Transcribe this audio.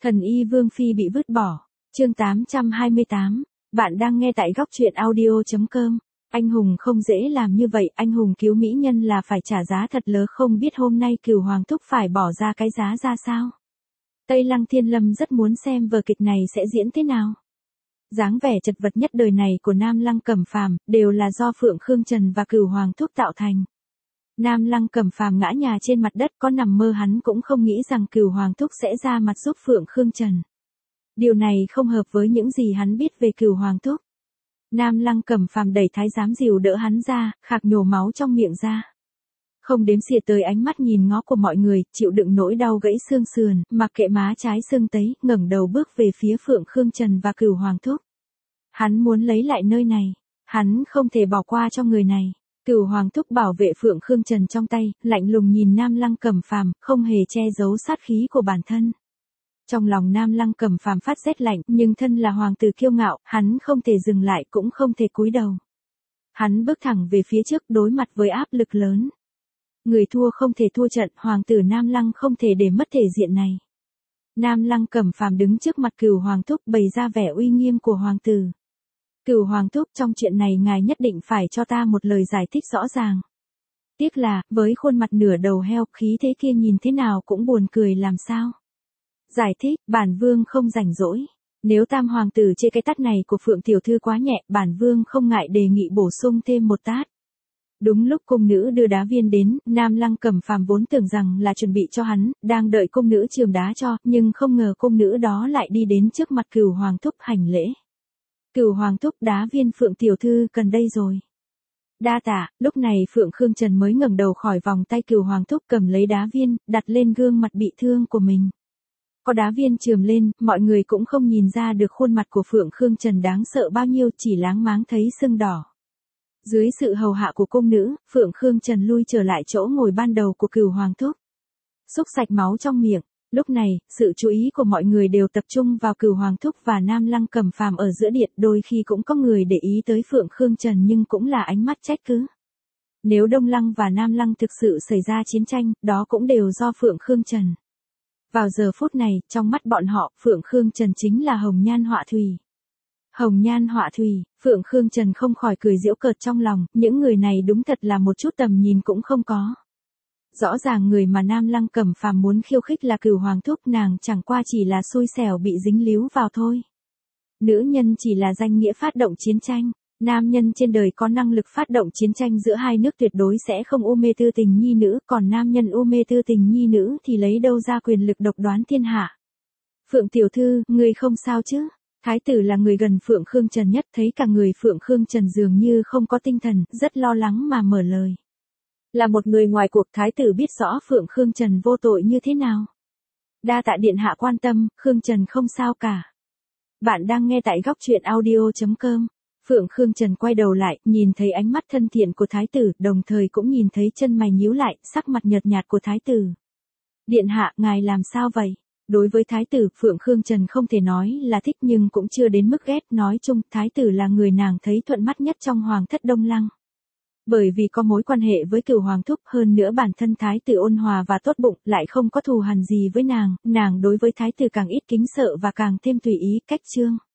Thần y Vương Phi bị vứt bỏ. Chương 828. Bạn đang nghe tại góc truyện audio.com. Anh hùng không dễ làm như vậy, anh hùng cứu mỹ nhân là phải trả giá thật lớn, không biết hôm nay Cửu Hoàng thúc phải bỏ ra cái giá ra sao. Tây Lăng Thiên Lâm rất muốn xem vở kịch này sẽ diễn thế nào. Dáng vẻ chật vật nhất đời này của Nam Lăng Cẩm Phàm đều là do Phượng Khương Trần và Cửu Hoàng thúc tạo thành. Nam Lăng Cẩm Phàm ngã nhào trên mặt đất, có nằm mơ hắn cũng không nghĩ rằng Cửu Hoàng thúc sẽ ra mặt giúp Phượng Khương Trần. Điều này không hợp với những gì hắn biết về Cửu Hoàng thúc. Nam Lăng Cẩm Phàm đẩy thái giám dìu đỡ hắn ra, khạc nhổ máu trong miệng ra. Không đếm xỉa tới ánh mắt nhìn ngó của mọi người, chịu đựng nỗi đau gãy xương sườn, mặc kệ má trái sưng tấy, ngẩng đầu bước về phía Phượng Khương Trần và Cửu Hoàng thúc. Hắn muốn lấy lại nơi này, hắn không thể bỏ qua cho người này. Cửu Hoàng thúc bảo vệ Phượng Khương Trần trong tay, lạnh lùng nhìn Nam Lăng Cẩm Phàm, không hề che giấu sát khí của bản thân. Trong lòng Nam Lăng Cẩm Phàm phát rét lạnh, nhưng thân là hoàng tử kiêu ngạo, hắn không thể dừng lại cũng không thể cúi đầu. Hắn bước thẳng về phía trước đối mặt với áp lực lớn. Người thua không thể thua trận, hoàng tử Nam Lăng không thể để mất thể diện này. Nam Lăng Cẩm Phàm đứng trước mặt Cửu Hoàng thúc bày ra vẻ uy nghiêm của hoàng tử. Cửu Hoàng thúc, trong chuyện này ngài nhất định phải cho ta một lời giải thích rõ ràng. Tiếc là, với khuôn mặt nửa đầu heo, khí thế kia nhìn thế nào cũng buồn cười làm sao. Giải thích, bản vương không rảnh rỗi. Nếu tam hoàng tử chê cái tát này của Phượng tiểu thư quá nhẹ, bản vương không ngại đề nghị bổ sung thêm một tát. Đúng lúc cung nữ đưa đá viên đến, Nam Lăng Cẩm Phàm vốn tưởng rằng là chuẩn bị cho hắn, đang đợi cung nữ chườm đá cho, nhưng không ngờ cung nữ đó lại đi đến trước mặt Cửu Hoàng thúc hành lễ. Cửu Hoàng thúc, đá viên Phượng tiểu thư cần đây rồi. Đa tạ. Lúc này Phượng Khương Trần mới ngẩng đầu khỏi vòng tay Cửu Hoàng thúc, cầm lấy đá viên, đặt lên gương mặt bị thương của mình. Có đá viên chườm lên, mọi người cũng không nhìn ra được khuôn mặt của Phượng Khương Trần đáng sợ bao nhiêu, chỉ láng máng thấy sưng đỏ. Dưới sự hầu hạ của cung nữ, Phượng Khương Trần lui trở lại chỗ ngồi ban đầu của Cửu Hoàng thúc. Xúc sạch máu trong miệng. Lúc này, sự chú ý của mọi người đều tập trung vào Cửu Hoàng thúc và Nam Lăng Cẩm Phàm ở giữa điện, đôi khi cũng có người để ý tới Phượng Khương Trần nhưng cũng là ánh mắt trách cứ. Nếu Đông Lăng và Nam Lăng thực sự xảy ra chiến tranh, đó cũng đều do Phượng Khương Trần. Vào giờ phút này, trong mắt bọn họ, Phượng Khương Trần chính là hồng nhan họa thủy. Hồng nhan họa thủy, Phượng Khương Trần không khỏi cười giễu cợt trong lòng, những người này đúng thật là một chút tầm nhìn cũng không có. Rõ ràng người mà Nam Lăng Cẩm Phàm muốn khiêu khích là Cửu Hoàng thúc, nàng chẳng qua chỉ là xui xẻo bị dính líu vào thôi. Nữ nhân chỉ là danh nghĩa phát động chiến tranh, nam nhân trên đời có năng lực phát động chiến tranh giữa hai nước tuyệt đối sẽ không u mê tư tình nhi nữ, còn nam nhân u mê tư tình nhi nữ thì lấy đâu ra quyền lực độc đoán thiên hạ. Phượng tiểu thư, ngươi không sao chứ? Thái tử là người gần Phượng Khương Trần nhất, thấy cả người Phượng Khương Trần dường như không có tinh thần, rất lo lắng mà mở lời. Là một người ngoài cuộc, thái tử biết rõ Phượng Khương Trần vô tội như thế nào. Đa tạ điện hạ quan tâm, Khương Trần không sao cả. Bạn đang nghe tại góc truyện audio.com. Phượng Khương Trần quay đầu lại, nhìn thấy ánh mắt thân thiện của thái tử, đồng thời cũng nhìn thấy chân mày nhíu lại, sắc mặt nhợt nhạt của thái tử. Điện hạ, ngài làm sao vậy? Đối với thái tử, Phượng Khương Trần không thể nói là thích nhưng cũng chưa đến mức ghét, nói chung, thái tử là người nàng thấy thuận mắt nhất trong hoàng thất Đông Lăng. Bởi vì có mối quan hệ với Cửu Hoàng thúc, hơn nữa bản thân thái tử ôn hòa và tốt bụng, lại không có thù hằn gì với nàng đối với thái tử càng ít kính sợ và càng thêm tùy ý, cách trương.